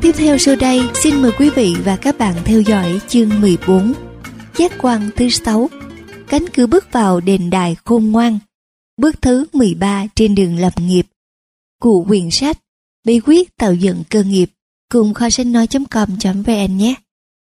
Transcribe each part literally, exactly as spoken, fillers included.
tiếp theo sau đây, xin mời quý vị và các bạn theo dõi chương mười bốn, giác quan thứ sáu, cánh cửa bước vào đền đài khôn ngoan, bước thứ mười ba trên đường lập nghiệp, của quyển sách Bí quyết tạo dựng cơ nghiệp cùng kho sách nói chấm com chấm vn nhé.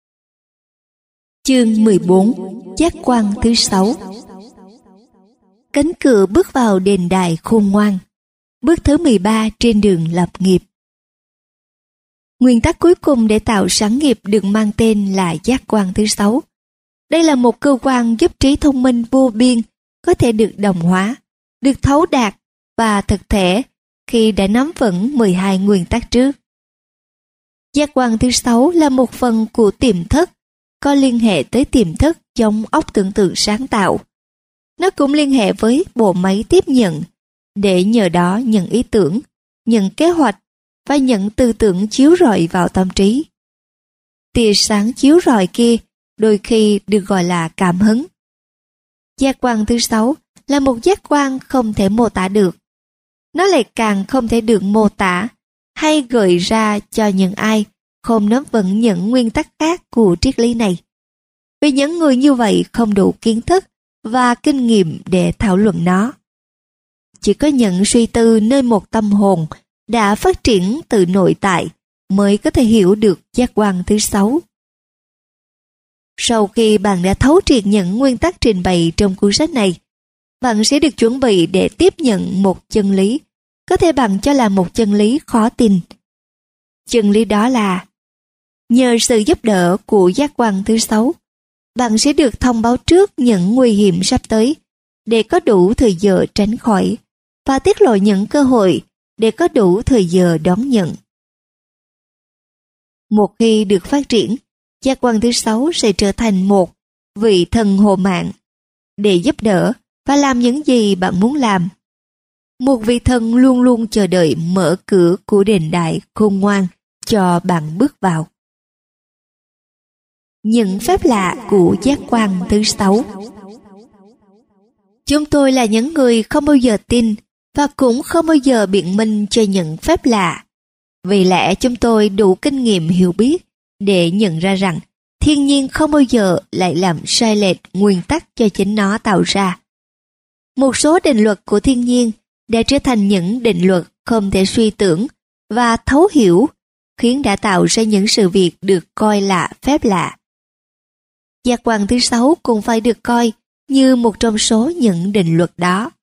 Chương mười bốn, giác quan thứ sáu, cánh cửa bước vào đền đài khôn ngoan, bước thứ mười ba trên đường lập nghiệp. Nguyên tắc cuối cùng để tạo sáng nghiệp được mang tên là giác quan thứ sáu. Đây là một cơ quan giúp trí thông minh vô biên có thể được đồng hóa, được thấu đạt và thực thể khi đã nắm vững mười hai nguyên tắc trước. Giác quan thứ sáu là một phần của tiềm thức, có liên hệ tới tiềm thức giống óc tưởng tượng sáng tạo. Nó cũng liên hệ với bộ máy tiếp nhận, để nhờ đó nhận ý tưởng, nhận kế hoạch và nhận tư tưởng chiếu rọi vào tâm trí. Tia sáng chiếu rọi kia đôi khi được gọi là cảm hứng. Giác quan thứ sáu là một giác quan không thể mô tả được. Nó lại càng không thể được mô tả hay gợi ra cho những ai không nắm vững những nguyên tắc khác của triết lý này. Vì những người như vậy không đủ kiến thức và kinh nghiệm để thảo luận nó. Chỉ có những suy tư nơi một tâm hồn đã phát triển từ nội tại mới có thể hiểu được giác quan thứ sáu. Sau khi bạn đã thấu triệt những nguyên tắc trình bày trong cuốn sách này, bạn sẽ được chuẩn bị để tiếp nhận một chân lý, có thể bạn cho là một chân lý khó tin. Chân lý đó là, nhờ sự giúp đỡ của giác quan thứ sáu, bạn sẽ được thông báo trước những nguy hiểm sắp tới để có đủ thời giờ tránh khỏi và tiết lộ những cơ hội để có đủ thời giờ đón nhận. Một khi được phát triển, giác quan thứ sáu sẽ trở thành một vị thần hộ mạng để giúp đỡ và làm những gì bạn muốn làm. Một vị thần luôn luôn chờ đợi mở cửa của đền đài khôn ngoan cho bạn bước vào. Những phép lạ của giác quan thứ sáu. Chúng tôi là những người không bao giờ tin và cũng không bao giờ biện minh cho những phép lạ. Vì lẽ chúng tôi đủ kinh nghiệm hiểu biết để nhận ra rằng thiên nhiên không bao giờ lại làm sai lệch nguyên tắc cho chính nó tạo ra. Một số định luật của thiên nhiên đã trở thành những định luật không thể suy tưởng và thấu hiểu, khiến đã tạo ra những sự việc được coi là phép lạ. Giác quan thứ sáu cũng phải được coi như một trong số những định luật đó.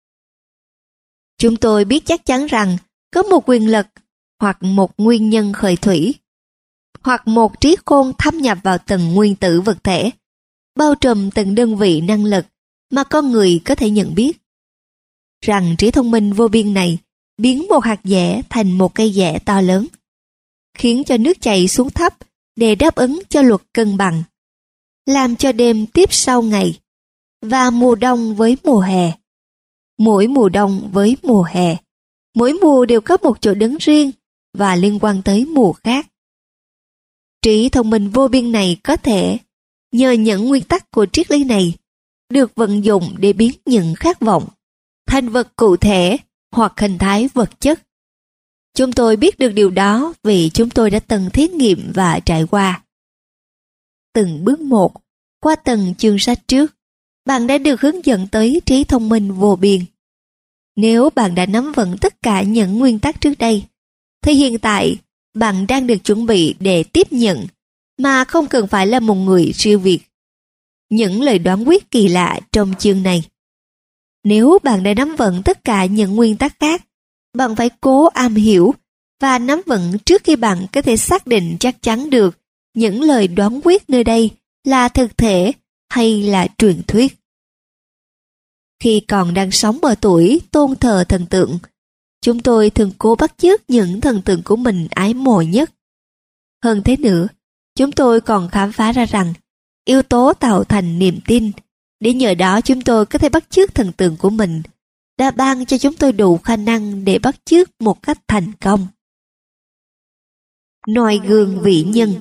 Chúng tôi biết chắc chắn rằng có một quyền lực hoặc một nguyên nhân khởi thủy, hoặc một trí khôn thâm nhập vào từng nguyên tử vật thể, bao trùm từng đơn vị năng lực mà con người có thể nhận biết. Rằng trí thông minh vô biên này biến một hạt dẻ thành một cây dẻ to lớn, khiến cho nước chảy xuống thấp để đáp ứng cho luật cân bằng, làm cho đêm tiếp sau ngày, và mùa đông với mùa hè, mỗi mùa đông với mùa hè, mỗi mùa đều có một chỗ đứng riêng và liên quan tới mùa khác. Trí thông minh vô biên này có thể, nhờ những nguyên tắc của triết lý này, được vận dụng để biến những khát vọng thành vật cụ thể hoặc hình thái vật chất. Chúng tôi biết được điều đó vì chúng tôi đã từng thí nghiệm và trải qua. Từng bước một, qua từng chương sách trước, bạn đã được hướng dẫn tới trí thông minh vô biên. Nếu bạn đã nắm vững tất cả những nguyên tắc trước đây, thì hiện tại bạn đang được chuẩn bị để tiếp nhận, mà không cần phải là một người siêu việt, những lời đoán quyết kỳ lạ trong chương này. Nếu bạn đã nắm vững tất cả những nguyên tắc khác, bạn phải cố am hiểu và nắm vững trước khi bạn có thể xác định chắc chắn được những lời đoán quyết nơi đây là thực thể hay là truyền thuyết. Khi còn đang sống ở tuổi tôn thờ thần tượng, chúng tôi thường cố bắt chước những thần tượng của mình ái mộ nhất. Hơn thế nữa, chúng tôi còn khám phá ra rằng yếu tố tạo thành niềm tin, để nhờ đó chúng tôi có thể bắt chước thần tượng của mình, đã ban cho chúng tôi đủ khả năng để bắt chước một cách thành công. Noi gương vị nhân.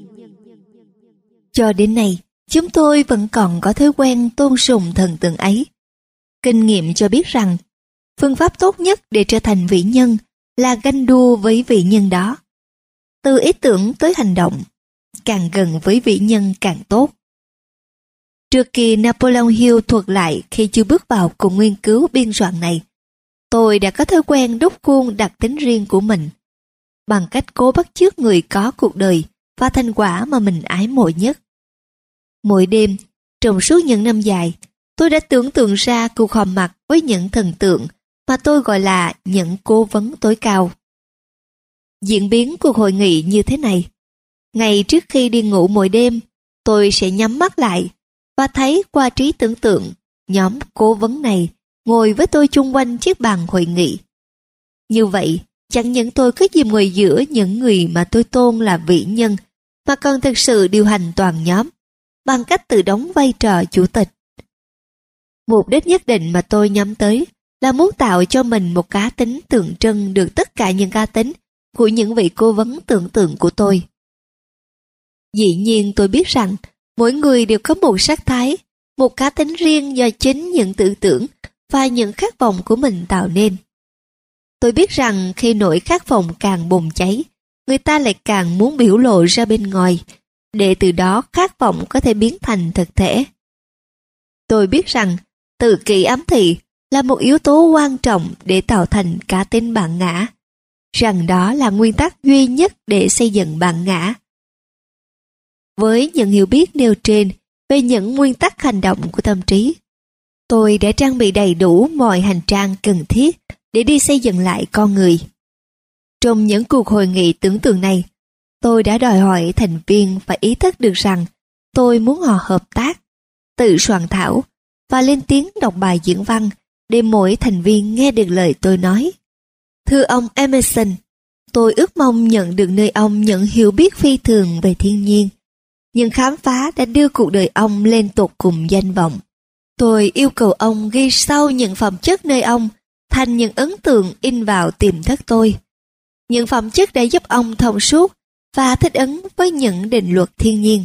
Cho đến nay, chúng tôi vẫn còn có thói quen tôn sùng thần tượng ấy. Kinh nghiệm cho biết rằng, phương pháp tốt nhất để trở thành vĩ nhân là ganh đua với vĩ nhân đó. từ ý tưởng tới hành động, càng gần với vĩ nhân càng tốt. Trước khi Napoleon Hill thuật lại khi chưa bước vào cuộc nghiên cứu biên soạn này, tôi đã có thói quen đúc khuôn đặc tính riêng của mình, bằng cách cố bắt chước người có cuộc đời và thành quả mà mình ái mộ nhất. Mỗi đêm, trong suốt những năm dài, tôi đã tưởng tượng ra cuộc họp mặt với những thần tượng mà tôi gọi là những cố vấn tối cao. Diễn biến cuộc hội nghị như thế này. Ngay trước khi đi ngủ mỗi đêm, tôi sẽ nhắm mắt lại và thấy qua trí tưởng tượng nhóm cố vấn này ngồi với tôi chung quanh chiếc bàn hội nghị. Như vậy, chẳng những tôi có dịp ngồi giữa những người mà tôi tôn là vĩ nhân, mà còn thực sự điều hành toàn nhóm, bằng cách tự đóng vai trò chủ tịch. Mục đích nhất định mà tôi nhắm tới là muốn tạo cho mình một cá tính tượng trưng được tất cả những cá tính của những vị cố vấn tưởng tượng của tôi. Dĩ nhiên tôi biết rằng mỗi người đều có một sắc thái, một cá tính riêng do chính những tư tưởng và những khát vọng của mình tạo nên. Tôi biết rằng khi nỗi khát vọng càng bùng cháy, người ta lại càng muốn biểu lộ ra bên ngoài, để từ đó khát vọng có thể biến thành thực thể. Tôi biết rằng tự kỷ ám thị là một yếu tố quan trọng để tạo thành cá tính bản ngã, rằng đó là nguyên tắc duy nhất để xây dựng bản ngã. Với những hiểu biết nêu trên về những nguyên tắc hành động của tâm trí, tôi đã trang bị đầy đủ mọi hành trang cần thiết để đi xây dựng lại con người. Trong những cuộc hội nghị tưởng tượng này, tôi đã đòi hỏi thành viên phải ý thức được rằng tôi muốn họ hợp tác, tự soạn thảo và lên tiếng đọc bài diễn văn để mỗi thành viên nghe được lời tôi nói. Thưa ông Emerson, tôi ước mong nhận được nơi ông những hiểu biết phi thường về thiên nhiên. Những khám phá đã đưa cuộc đời ông lên tột cùng danh vọng. Tôi yêu cầu ông ghi sâu những phẩm chất nơi ông thành những ấn tượng in vào tiềm thức tôi. Những phẩm chất đã giúp ông thông suốt và thích ứng với những định luật thiên nhiên.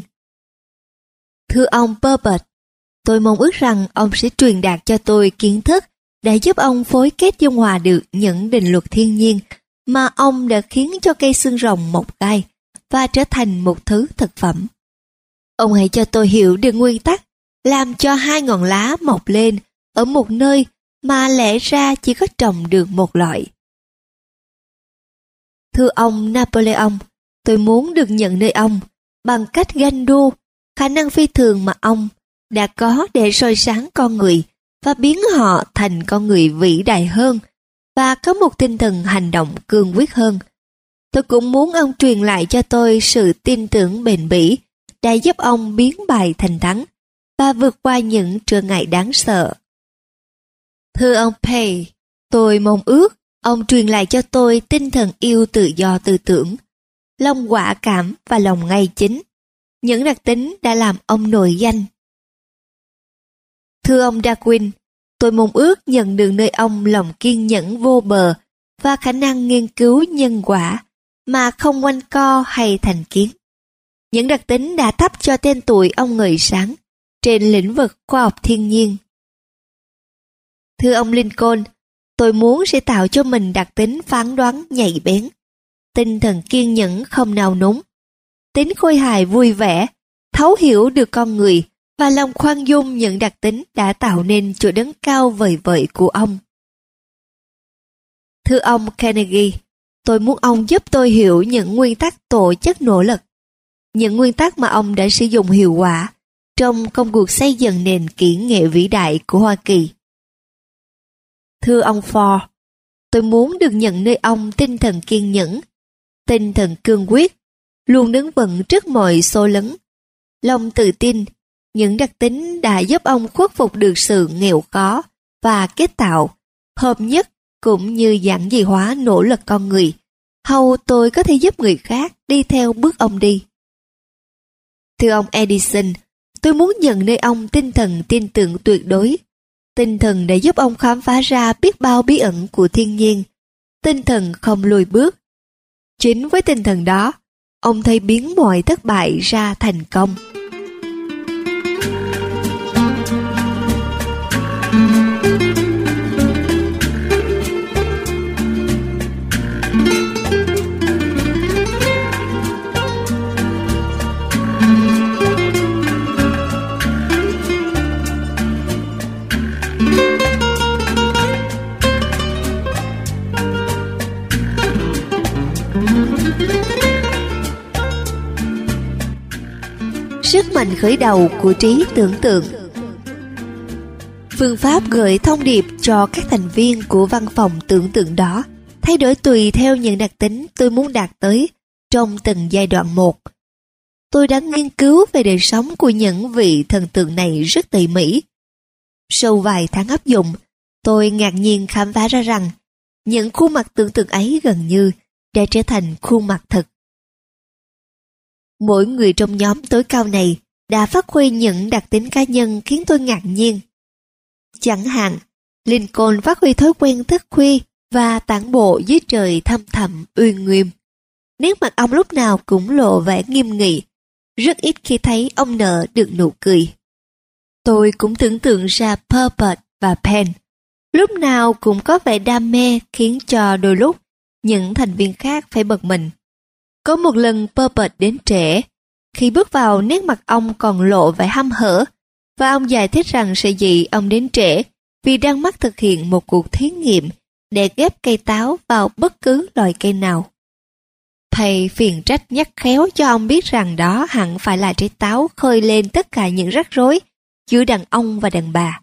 Thưa ông Burbert, tôi mong ước rằng ông sẽ truyền đạt cho tôi kiến thức để giúp ông phối kết dung hòa được những định luật thiên nhiên mà ông đã khiến cho cây xương rồng mọc gai và trở thành một thứ thực phẩm. Ông hãy cho tôi hiểu được nguyên tắc làm cho hai ngọn lá mọc lên ở một nơi mà lẽ ra chỉ có trồng được một loại. Thưa ông Napoleon, tôi muốn được nhận nơi ông bằng cách ganh đua khả năng phi thường mà ông đã có để soi sáng con người và biến họ thành con người vĩ đại hơn và có một tinh thần hành động cương quyết hơn. Tôi cũng muốn ông truyền lại cho tôi sự tin tưởng bền bỉ đã giúp ông biến bài thành thắng và vượt qua những trở ngại đáng sợ. Thưa ông Pay, tôi mong ước ông truyền lại cho tôi tinh thần yêu tự do tư tưởng, lòng quả cảm và lòng ngay chính, những đặc tính đã làm ông nổi danh. Thưa ông Darwin, tôi mong ước nhận được nơi ông lòng kiên nhẫn vô bờ và khả năng nghiên cứu nhân quả mà không quanh co hay thành kiến. Những đặc tính đã thắp cho tên tuổi ông ngời sáng trên lĩnh vực khoa học thiên nhiên. Thưa ông Lincoln, tôi muốn sẽ tạo cho mình đặc tính phán đoán nhạy bén, tinh thần kiên nhẫn không nao núng, tính khôi hài vui vẻ, thấu hiểu được con người và lòng khoan dung những đặc tính đã tạo nên chỗ đứng cao vời vợi của ông. Thưa ông Carnegie, tôi muốn ông giúp tôi hiểu những nguyên tắc tổ chức nỗ lực, những nguyên tắc mà ông đã sử dụng hiệu quả trong công cuộc xây dựng nền kỹ nghệ vĩ đại của Hoa Kỳ. Thưa ông Ford, tôi muốn được nhận nơi ông tinh thần kiên nhẫn, tinh thần cương quyết, luôn đứng vững trước mọi xô lấn, lòng tự tin, những đặc tính đã giúp ông khuất phục được sự nghèo khó và kết tạo, hợp nhất cũng như giản dị hóa nỗ lực con người, hầu tôi có thể giúp người khác đi theo bước ông đi. Thưa ông Edison, tôi muốn nhận nơi ông tinh thần tin tưởng tuyệt đối, tinh thần để giúp ông khám phá ra biết bao bí ẩn của thiên nhiên, tinh thần không lùi bước. Chính với tinh thần đó, ông thấy biến mọi thất bại ra thành công. Sức mạnh khởi đầu của trí tưởng tượng. Phương pháp gửi thông điệp cho các thành viên của văn phòng tưởng tượng đó thay đổi tùy theo những đặc tính tôi muốn đạt tới trong từng giai đoạn một. Tôi đã nghiên cứu về đời sống của những vị thần tượng này rất tỉ mỉ. Sau vài tháng áp dụng, tôi ngạc nhiên khám phá ra rằng những khuôn mặt tưởng tượng ấy gần như đã trở thành khuôn mặt thật. Mỗi người trong nhóm tối cao này đã phát huy những đặc tính cá nhân khiến tôi ngạc nhiên. Chẳng hạn, Lincoln phát huy thói quen thức khuya và tản bộ dưới trời thăm thẳm uy nghiêm. Nét mặt ông lúc nào cũng lộ vẻ nghiêm nghị, rất ít khi thấy ông nở được nụ cười. Tôi cũng tưởng tượng ra Purpose và Penn, lúc nào cũng có vẻ đam mê khiến cho đôi lúc những thành viên khác phải bật mình. Có một lần Purpose đến trễ, khi bước vào nét mặt ông còn lộ vẻ hăm hở, và ông giải thích rằng sở dĩ ông đến trễ vì đang mắc thực hiện một cuộc thí nghiệm để ghép cây táo vào bất cứ loại cây nào. Thầy phiền trách nhắc khéo cho ông biết rằng đó hẳn phải là trái táo khơi lên tất cả những rắc rối giữa đàn ông và đàn bà.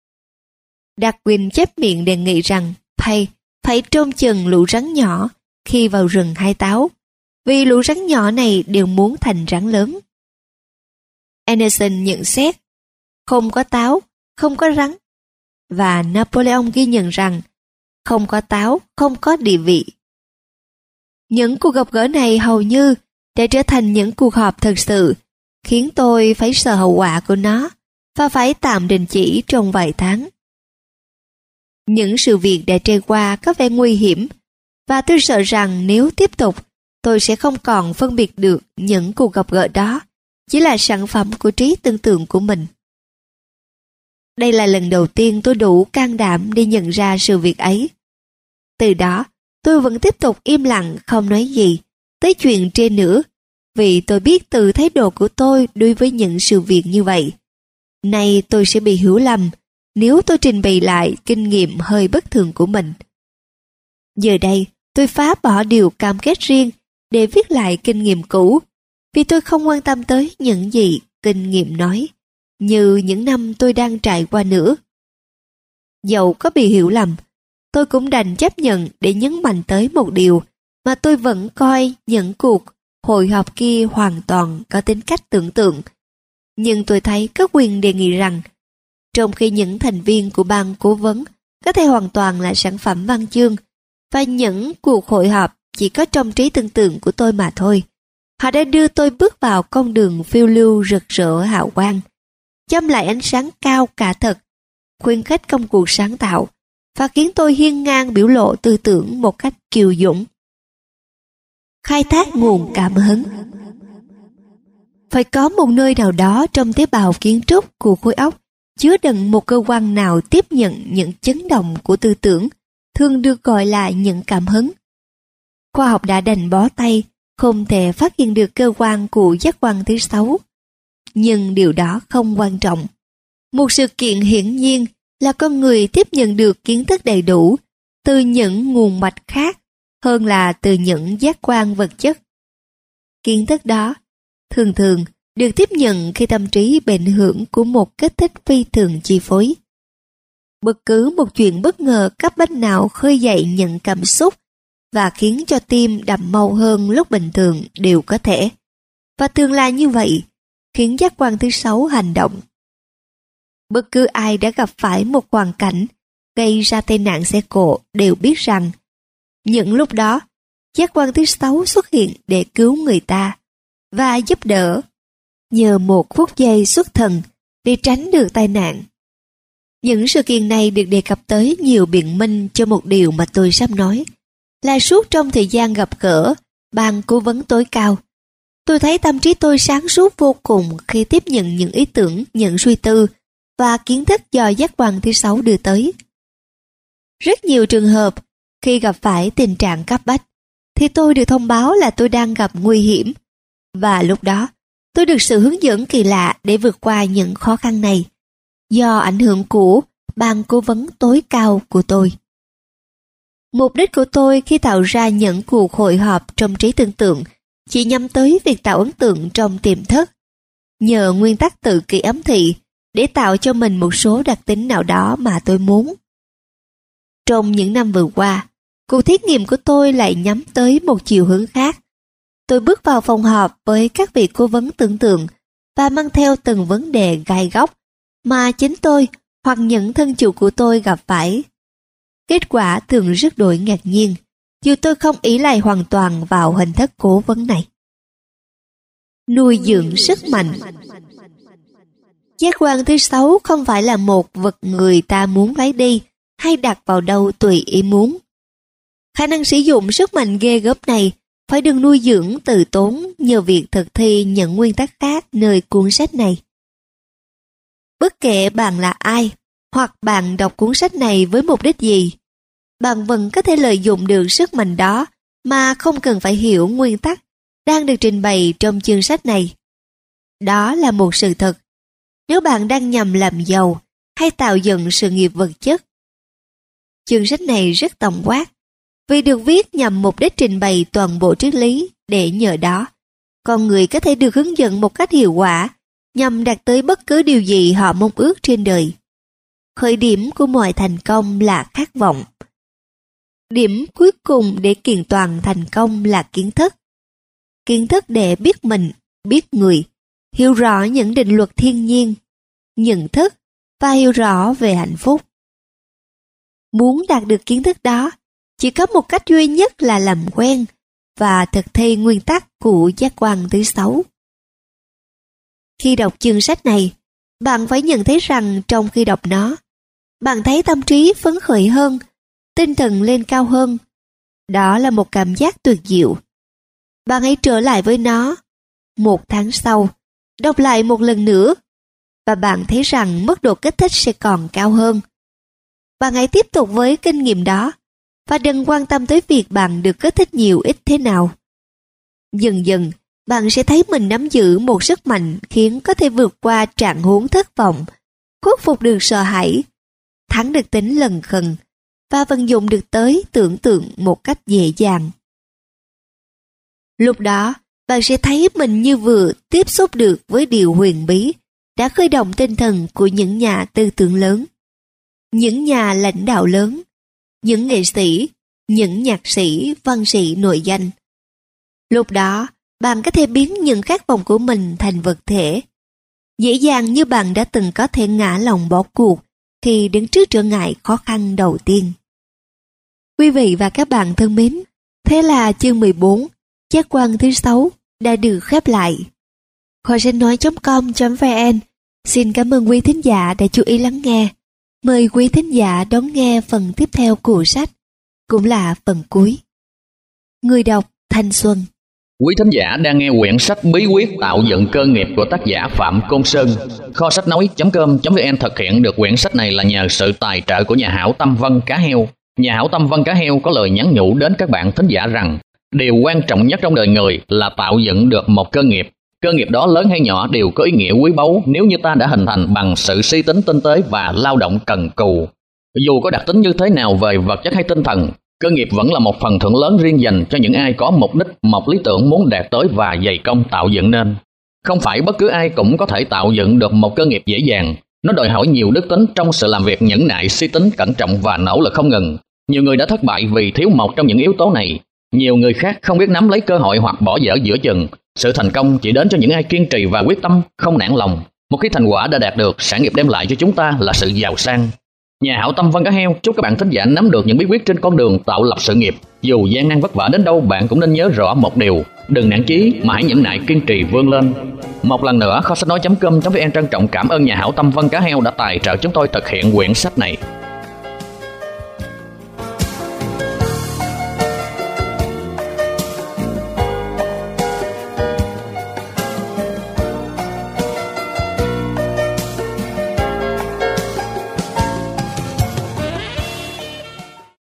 Darwin chép miệng đề nghị rằng thầy phải trông chừng lũ rắn nhỏ khi vào rừng hái táo, vì lũ rắn nhỏ này đều muốn thành rắn lớn. Anderson nhận xét, không có táo, không có rắn, và Napoleon ghi nhận rằng không có táo, không có địa vị. Những cuộc gặp gỡ này hầu như đã trở thành những cuộc họp thực sự, khiến tôi phải sợ hậu quả của nó và phải tạm đình chỉ trong vài tháng. Những sự việc đã trôi qua có vẻ nguy hiểm, và tôi sợ rằng nếu tiếp tục, tôi sẽ không còn phân biệt được những cuộc gặp gỡ đó chỉ là sản phẩm của trí tưởng tượng của mình. Đây là lần đầu tiên tôi đủ can đảm để nhận ra sự việc ấy. Từ đó, tôi vẫn tiếp tục im lặng không nói gì tới chuyện trên nữa, vì tôi biết từ thái độ của tôi đối với những sự việc như vậy. Nay tôi sẽ bị hiểu lầm nếu tôi trình bày lại kinh nghiệm hơi bất thường của mình. Giờ đây, tôi phá bỏ điều cam kết riêng để viết lại kinh nghiệm cũ, vì tôi không quan tâm tới những gì kinh nghiệm nói, như những năm tôi đang trải qua nữa. Dẫu có bị hiểu lầm, tôi cũng đành chấp nhận để nhấn mạnh tới một điều mà tôi vẫn coi những cuộc hội họp kia hoàn toàn có tính cách tưởng tượng. Nhưng tôi thấy có quyền đề nghị rằng, trong khi những thành viên của ban cố vấn có thể hoàn toàn là sản phẩm văn chương, và những cuộc hội họp chỉ có trong trí tưởng tượng của tôi mà thôi, họ đã đưa tôi bước vào con đường phiêu lưu rực rỡ hào quang, châm lại ánh sáng cao cả thật, khuyến khích công cuộc sáng tạo, và khiến tôi hiên ngang biểu lộ tư tưởng một cách kiêu dũng. Khai thác nguồn cảm hứng. Phải có một nơi nào đó trong tế bào kiến trúc của khối óc chứa đựng một cơ quan nào tiếp nhận những chấn động của tư tưởng, thường được gọi là những cảm hứng. Khoa học đã đành bó tay, không thể phát hiện được cơ quan của giác quan thứ sáu. Nhưng điều đó không quan trọng. Một sự kiện hiển nhiên là con người tiếp nhận được kiến thức đầy đủ từ những nguồn mạch khác hơn là từ những giác quan vật chất. Kiến thức đó thường thường được tiếp nhận khi tâm trí bị ảnh hưởng của một kích thích phi thường chi phối. Bất cứ một chuyện bất ngờ cấp bách nào khơi dậy những cảm xúc và khiến cho tim đập mau hơn lúc bình thường đều có thể. Và thường là như vậy, khiến giác quan thứ sáu hành động. Bất cứ ai đã gặp phải một hoàn cảnh gây ra tai nạn xe cộ đều biết rằng những lúc đó, giác quan thứ sáu xuất hiện để cứu người ta và giúp đỡ, nhờ một phút giây xuất thần để tránh được tai nạn. Những sự kiện này được đề cập tới nhiều biện minh cho một điều mà tôi sắp nói, là suốt trong thời gian gặp gỡ ban cố vấn tối cao, tôi thấy tâm trí tôi sáng suốt vô cùng khi tiếp nhận những ý tưởng, những suy tư và kiến thức do giác quan thứ sáu đưa tới. Rất nhiều trường hợp, khi gặp phải tình trạng cấp bách, thì tôi được thông báo là tôi đang gặp nguy hiểm, và lúc đó tôi được sự hướng dẫn kỳ lạ để vượt qua những khó khăn này, do ảnh hưởng của ban cố vấn tối cao của tôi. Mục đích của tôi khi tạo ra những cuộc hội họp trong trí tưởng tượng chỉ nhắm tới việc tạo ấn tượng trong tiềm thức, nhờ nguyên tắc tự kỷ ám thị để tạo cho mình một số đặc tính nào đó mà tôi muốn. Trong những năm vừa qua, cuộc thí nghiệm của tôi lại nhắm tới một chiều hướng khác. Tôi bước vào phòng họp với các vị cố vấn tưởng tượng và mang theo từng vấn đề gai góc mà chính tôi hoặc những thân chủ của tôi gặp phải. Kết quả thường rất đổi ngạc nhiên, dù tôi không ý lại hoàn toàn vào hình thức cố vấn này. Nuôi dưỡng sức mạnh. Giác quan thứ sáu không phải là một vật người ta muốn lấy đi hay đặt vào đâu tùy ý muốn. Khả năng sử dụng sức mạnh ghê gớm này phải được nuôi dưỡng từ tốn nhờ việc thực thi những nguyên tắc khác nơi cuốn sách này. Bất kể bạn là ai, hoặc bạn đọc cuốn sách này với mục đích gì, bạn vẫn có thể lợi dụng được sức mạnh đó mà không cần phải hiểu nguyên tắc đang được trình bày trong chương sách này. Đó là một sự thật. Nếu bạn đang nhằm làm giàu hay tạo dựng sự nghiệp vật chất, chương sách này rất tổng quát vì được viết nhằm mục đích trình bày toàn bộ triết lý để nhờ đó con người có thể được hướng dẫn một cách hiệu quả nhằm đạt tới bất cứ điều gì họ mong ước trên đời. Khởi điểm của mọi thành công là khát vọng. Điểm cuối cùng để kiện toàn thành công là kiến thức. Kiến thức để biết mình, biết người, hiểu rõ những định luật thiên nhiên, nhận thức và hiểu rõ về hạnh phúc. Muốn đạt được kiến thức đó, chỉ có một cách duy nhất là làm quen và thực thi nguyên tắc của giác quan thứ sáu. Khi đọc chương sách này, bạn phải nhận thấy rằng trong khi đọc nó, bạn thấy tâm trí phấn khởi hơn, tinh thần lên cao hơn. Đó là một cảm giác tuyệt diệu. Bạn hãy trở lại với nó một tháng sau, đọc lại một lần nữa, và bạn thấy rằng mức độ kích thích sẽ còn cao hơn. Bạn hãy tiếp tục với kinh nghiệm đó, và đừng quan tâm tới việc bạn được kích thích nhiều ít thế nào. Dần dần, bạn sẽ thấy mình nắm giữ một sức mạnh khiến có thể vượt qua trạng huống thất vọng, khuất phục được sợ hãi, thắng được tính lần khần, và vận dụng được tới tưởng tượng một cách dễ dàng. Lúc đó, bạn sẽ thấy mình như vừa tiếp xúc được với điều huyền bí đã khơi động tinh thần của những nhà tư tưởng lớn, những nhà lãnh đạo lớn, những nghệ sĩ, những nhạc sĩ, văn sĩ nổi danh. Lúc đó, bạn có thể biến những khát vọng của mình thành vật thể, dễ dàng như bạn đã từng có thể ngã lòng bỏ cuộc khi đứng trước trở ngại khó khăn đầu tiên. Quý vị và các bạn thân mến, thế là chương mười bốn, giác quan thứ sáu đã được khép lại. Kho sách nói chấm com chấm vn xin cảm ơn quý thính giả đã chú ý lắng nghe. Mời quý thính giả đón nghe phần tiếp theo của sách, cũng là phần cuối. Người đọc Thanh Xuân. Quý thính giả đang nghe quyển sách Bí quyết tạo dựng cơ nghiệp của tác giả Phạm Côn Sơn. Kho sách nói chấm com chấm vn thực hiện được quyển sách này là nhờ sự tài trợ của nhà hảo tâm Vân Cá Heo. Nhà hảo tâm Vân Cá Heo có lời nhắn nhủ đến các bạn thính giả rằng điều quan trọng nhất trong đời người là tạo dựng được một cơ nghiệp. Cơ nghiệp đó lớn hay nhỏ đều có ý nghĩa quý báu nếu như ta đã hình thành bằng sự suy tính tinh tế và lao động cần cù. Dù có đặc tính như thế nào về vật chất hay tinh thần, cơ nghiệp vẫn là một phần thưởng lớn riêng dành cho những ai có mục đích, một lý tưởng muốn đạt tới và dày công tạo dựng nên. Không phải bất cứ ai cũng có thể tạo dựng được một cơ nghiệp dễ dàng. Nó đòi hỏi nhiều đức tính trong sự làm việc nhẫn nại, suy tính, cẩn trọng và nỗ lực không ngừng. Nhiều người đã thất bại vì thiếu một trong những yếu tố này. Nhiều người khác không biết nắm lấy cơ hội hoặc bỏ dở giữa chừng. Sự thành công chỉ đến cho những ai kiên trì và quyết tâm, không nản lòng. Một khi thành quả đã đạt được, sản nghiệp đem lại cho chúng ta là sự giàu sang. Nhà hảo tâm Vân Cá Heo chúc các bạn thính giả nắm được những bí quyết trên con đường tạo lập sự nghiệp. Dù gian nan vất vả đến đâu, bạn cũng nên nhớ rõ một điều: đừng nản chí mà hãy nhẫn nại kiên trì vươn lên. Một lần nữa, kho sách nói chấm com chấm vn trân trọng cảm ơn nhà hảo tâm Vân Cá Heo đã tài trợ chúng tôi thực hiện quyển sách này.